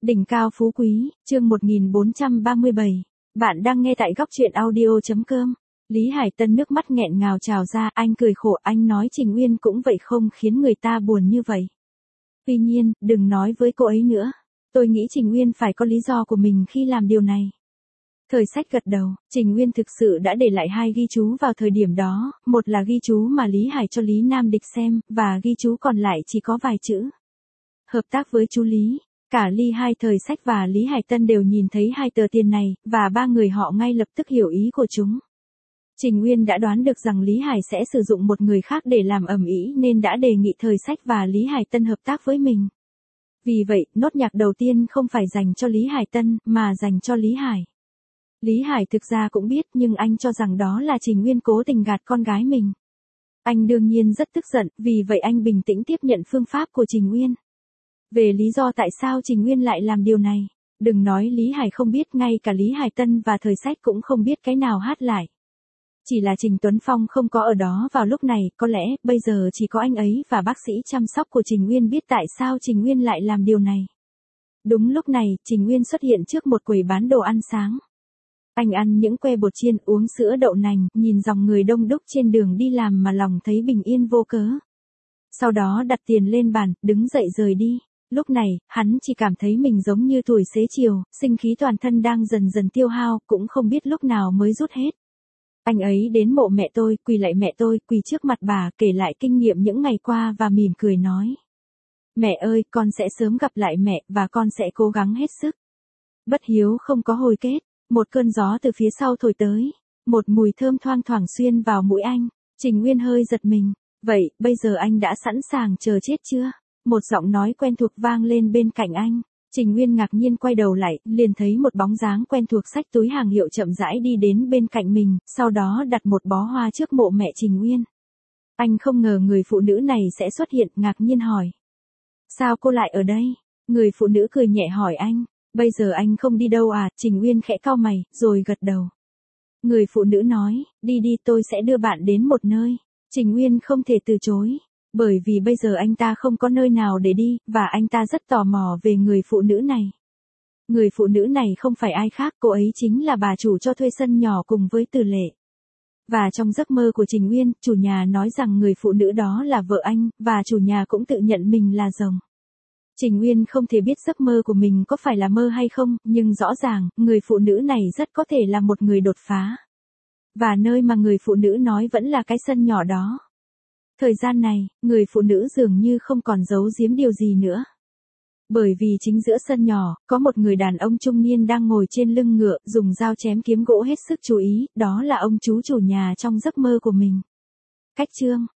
Đỉnh cao phú quý, chương 1437. Bạn đang nghe tại góc truyện audio.com. Lý Hải Tân nước mắt nghẹn ngào trào ra, anh cười khổ, anh nói Trình Uyên cũng vậy không khiến người ta buồn như vậy. Tuy nhiên, đừng nói với cô ấy nữa. Tôi nghĩ Trình Uyên phải có lý do của mình khi làm điều này. Thời sách gật đầu, Trình Uyên thực sự đã để lại 2 ghi chú vào thời điểm đó, một là ghi chú mà Lý Hải cho Lý Nam Địch xem, và ghi chú còn lại chỉ có vài chữ. Hợp tác với chú Lý. Cả Ly Hai Thời sách và Lý Hải Tân đều nhìn thấy 2 tờ tiền này, và 3 người họ ngay lập tức hiểu ý của chúng. Trình Uyên đã đoán được rằng Lý Hải sẽ sử dụng một người khác để làm ầm ĩ nên đã đề nghị Thời sách và Lý Hải Tân hợp tác với mình. Vì vậy, nốt nhạc đầu tiên không phải dành cho Lý Hải Tân, mà dành cho Lý Hải. Lý Hải thực ra cũng biết nhưng anh cho rằng đó là Trình Uyên cố tình gạt con gái mình. Anh đương nhiên rất tức giận, vì vậy anh bình tĩnh tiếp nhận phương pháp của Trình Uyên. Về lý do tại sao Trình Uyên lại làm điều này, đừng nói Lý Hải không biết, ngay cả Lý Hải Tân và Thời sách cũng không biết cái nào hát lại. Chỉ là Trình Tuấn Phong không có ở đó vào lúc này, có lẽ bây giờ chỉ có anh ấy và bác sĩ chăm sóc của Trình Uyên biết tại sao Trình Uyên lại làm điều này. Đúng lúc này, Trình Uyên xuất hiện trước một quầy bán đồ ăn sáng. Anh ăn những que bột chiên, uống sữa đậu nành, nhìn dòng người đông đúc trên đường đi làm mà lòng thấy bình yên vô cớ. Sau đó đặt tiền lên bàn, đứng dậy rời đi. Lúc này, hắn chỉ cảm thấy mình giống như tuổi xế chiều, sinh khí toàn thân đang dần dần tiêu hao, cũng không biết lúc nào mới rút hết. Anh ấy đến mộ mẹ tôi, quỳ lạy mẹ tôi, quỳ trước mặt bà, kể lại kinh nghiệm những ngày qua và mỉm cười nói. Mẹ ơi, con sẽ sớm gặp lại mẹ, và con sẽ cố gắng hết sức. Bất hiếu không có hồi kết. Một cơn gió từ phía sau thổi tới. Một mùi thơm thoang thoảng xuyên vào mũi anh. Trình Uyên hơi giật mình. Vậy, bây giờ anh đã sẵn sàng chờ chết chưa? Một giọng nói quen thuộc vang lên bên cạnh anh. Trình Uyên ngạc nhiên quay đầu lại, liền thấy một bóng dáng quen thuộc xách túi hàng hiệu chậm rãi đi đến bên cạnh mình, sau đó đặt một bó hoa trước mộ mẹ Trình Uyên. Anh không ngờ người phụ nữ này sẽ xuất hiện, ngạc nhiên hỏi. Sao cô lại ở đây? Người phụ nữ cười nhẹ hỏi anh. Bây giờ anh không đi đâu à? Trình Uyên khẽ cau mày, rồi gật đầu. Người phụ nữ nói, đi đi, tôi sẽ đưa bạn đến một nơi. Trình Uyên không thể từ chối. Bởi vì bây giờ anh ta không có nơi nào để đi, và anh ta rất tò mò về người phụ nữ này. Người phụ nữ này không phải ai khác, cô ấy chính là bà chủ cho thuê sân nhỏ cùng với Từ Lệ. Và trong giấc mơ của Trình Uyên, chủ nhà nói rằng người phụ nữ đó là vợ anh, và chủ nhà cũng tự nhận mình là rồng. Trình Uyên không thể biết giấc mơ của mình có phải là mơ hay không, nhưng rõ ràng, người phụ nữ này rất có thể là một người đột phá. Và nơi mà người phụ nữ nói vẫn là cái sân nhỏ đó. Thời gian này, người phụ nữ dường như không còn giấu giếm điều gì nữa. Bởi vì chính giữa sân nhỏ, có một người đàn ông trung niên đang ngồi trên lưng ngựa, dùng dao chém kiếm gỗ hết sức chú ý, đó là ông chú chủ nhà trong giấc mơ của mình. Cách chương